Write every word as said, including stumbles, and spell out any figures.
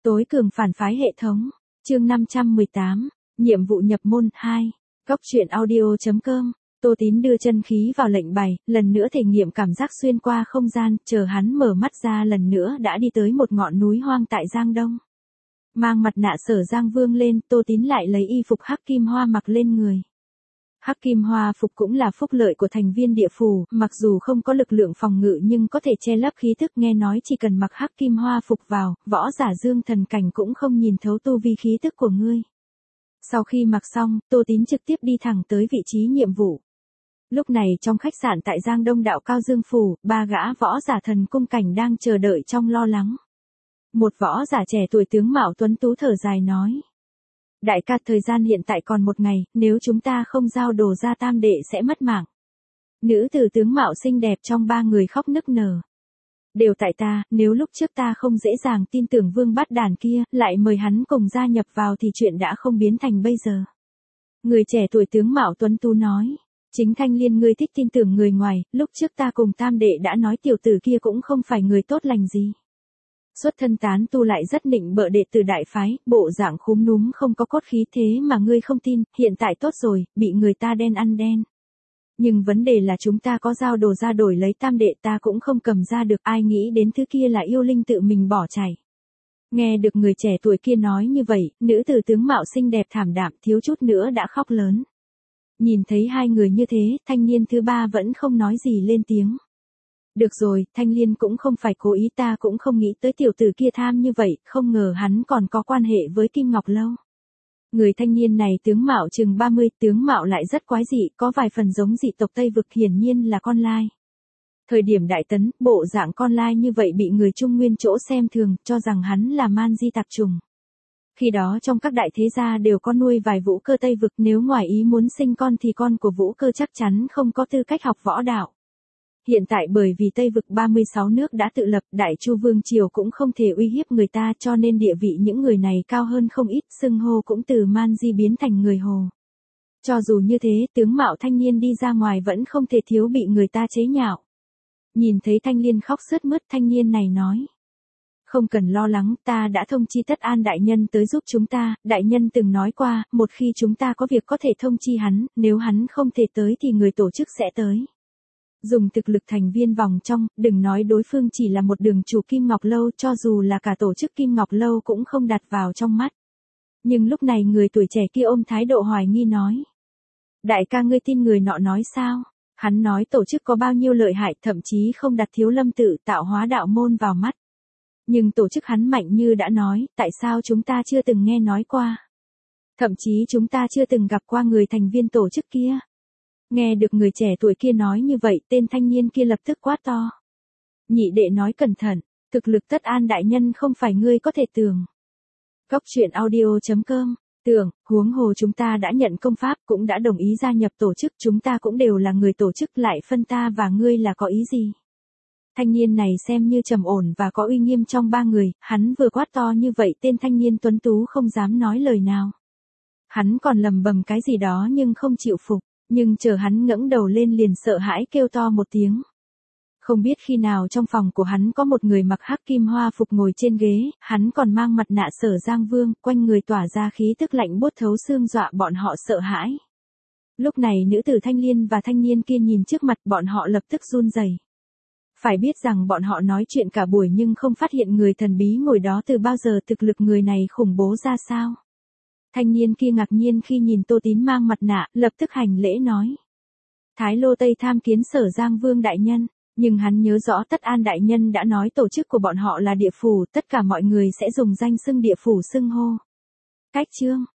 Tối cường phản phái hệ thống. Chương năm trăm mười tám. Nhiệm vụ nhập môn hai. Góc truyện audio.com. Tô Tín đưa chân khí vào lệnh bài, lần nữa thể nghiệm cảm giác xuyên qua không gian, chờ hắn mở mắt ra lần nữa đã đi tới một ngọn núi hoang tại Giang Đông. Mang mặt nạ Sở Giang Vương lên, Tô Tín lại lấy y phục hắc kim hoa mặc lên người. Hắc kim hoa phục cũng là phúc lợi của thành viên địa phủ, mặc dù không có lực lượng phòng ngự nhưng có thể che lấp khí thức, nghe nói chỉ cần mặc hắc kim hoa phục vào, võ giả dương thần cảnh cũng không nhìn thấu tu vi khí thức của ngươi. Sau khi mặc xong, Tô Tín trực tiếp đi thẳng tới vị trí nhiệm vụ. Lúc này trong khách sạn tại Giang Đông đạo Cao Dương Phủ, ba gã võ giả thần cung cảnh đang chờ đợi trong lo lắng. Một võ giả trẻ tuổi tướng mạo tuấn tú thở dài nói. Đại ca, thời gian hiện tại còn một ngày, nếu chúng ta không giao đồ ra tam đệ sẽ mất mạng. Nữ tử tướng mạo xinh đẹp trong ba người khóc nức nở. Đều tại ta, nếu lúc trước ta không dễ dàng tin tưởng Vương Bát Đàn kia, lại mời hắn cùng gia nhập vào thì chuyện đã không biến thành bây giờ. Người trẻ tuổi tướng mạo tuấn tú nói. Chính Thanh Liên, ngươi thích tin tưởng người ngoài, lúc trước ta cùng tam đệ đã nói tiểu tử kia cũng không phải người tốt lành gì. Xuất thân tán tu lại rất nịnh bợ đệ tử đại phái, bộ dạng khúm núm không có cốt khí, thế mà ngươi không tin, hiện tại tốt rồi, bị người ta đen ăn đen. Nhưng vấn đề là chúng ta có giao đồ ra đổi lấy tam đệ, ta cũng không cầm ra được, ai nghĩ đến thứ kia là yêu linh tự mình bỏ chạy. Nghe được người trẻ tuổi kia nói như vậy, nữ tử tướng mạo xinh đẹp thảm đạm thiếu chút nữa đã khóc lớn. Nhìn thấy hai người như thế, thanh niên thứ ba vẫn không nói gì lên tiếng. Được rồi, Thanh Liên cũng không phải cố ý, ta cũng không nghĩ tới tiểu tử kia tham như vậy, không ngờ hắn còn có quan hệ với Kim Ngọc Lâu. Người thanh niên này tướng mạo chừng ba mươi, tướng mạo lại rất quái dị, có vài phần giống dị tộc Tây Vực, hiển nhiên là con lai. Thời điểm Đại Tấn, bộ dạng con lai như vậy bị người Trung Nguyên chỗ xem thường, cho rằng hắn là man di tạp trùng. Khi đó trong các đại thế gia đều có nuôi vài vũ cơ Tây Vực, nếu ngoài ý muốn sinh con thì con của vũ cơ chắc chắn không có tư cách học võ đạo. Hiện tại bởi vì Tây Vực ba mươi sáu nước đã tự lập, Đại Chu Vương Triều cũng không thể uy hiếp người ta, cho nên địa vị những người này cao hơn không ít, xưng hô cũng từ man di biến thành người Hồ. Cho dù như thế, tướng mạo thanh niên đi ra ngoài vẫn không thể thiếu bị người ta chế nhạo. Nhìn thấy Thanh Liên khóc sướt mướt, thanh niên này nói. Không cần lo lắng, ta đã thông chi Tất An đại nhân tới giúp chúng ta, đại nhân từng nói qua, một khi chúng ta có việc có thể thông chi hắn, nếu hắn không thể tới thì người tổ chức sẽ tới. Dùng thực lực thành viên vòng trong, đừng nói đối phương chỉ là một đường chủ Kim Ngọc Lâu, cho dù là cả tổ chức Kim Ngọc Lâu cũng không đặt vào trong mắt. Nhưng lúc này người tuổi trẻ kia ôm thái độ hoài nghi nói. Đại ca, ngươi tin người nọ nói sao? Hắn nói tổ chức có bao nhiêu lợi hại, thậm chí không đặt Thiếu Lâm tự tạo hóa đạo môn vào mắt. Nhưng tổ chức hắn mạnh như đã nói, tại sao chúng ta chưa từng nghe nói qua? Thậm chí chúng ta chưa từng gặp qua người thành viên tổ chức kia. Nghe được người trẻ tuổi kia nói như vậy, tên thanh niên kia lập tức quát to. Nhị đệ nói cẩn thận, thực lực Tất An đại nhân không phải ngươi có thể tưởng. Góc truyện audio.com. Tưởng, huống hồ chúng ta đã nhận công pháp, cũng đã đồng ý gia nhập tổ chức, chúng ta cũng đều là người tổ chức, lại phân ta và ngươi là có ý gì? Thanh niên này xem như trầm ổn và có uy nghiêm trong ba người, hắn vừa quát to như vậy tên thanh niên tuấn tú không dám nói lời nào. Hắn còn lầm bầm cái gì đó nhưng không chịu phục, nhưng chờ hắn ngẩng đầu lên liền sợ hãi kêu to một tiếng. Không biết khi nào trong phòng của hắn có một người mặc hắc kim hoa phục ngồi trên ghế, hắn còn mang mặt nạ Sở Giang Vương, quanh người tỏa ra khí tức lạnh buốt thấu xương dọa bọn họ sợ hãi. Lúc này nữ tử Thanh Liên và thanh niên kia nhìn trước mặt bọn họ lập tức run rẩy. Phải biết rằng bọn họ nói chuyện cả buổi nhưng không phát hiện người thần bí ngồi đó từ bao giờ, thực lực người này khủng bố ra sao. Thanh niên kia ngạc nhiên khi nhìn Tô Tín mang mặt nạ, lập tức hành lễ nói. Thái Lô Tây tham kiến Sở Giang Vương đại nhân, nhưng hắn nhớ rõ Tất An đại nhân đã nói tổ chức của bọn họ là địa phủ, tất cả mọi người sẽ dùng danh xưng địa phủ xưng hô. Cách chương,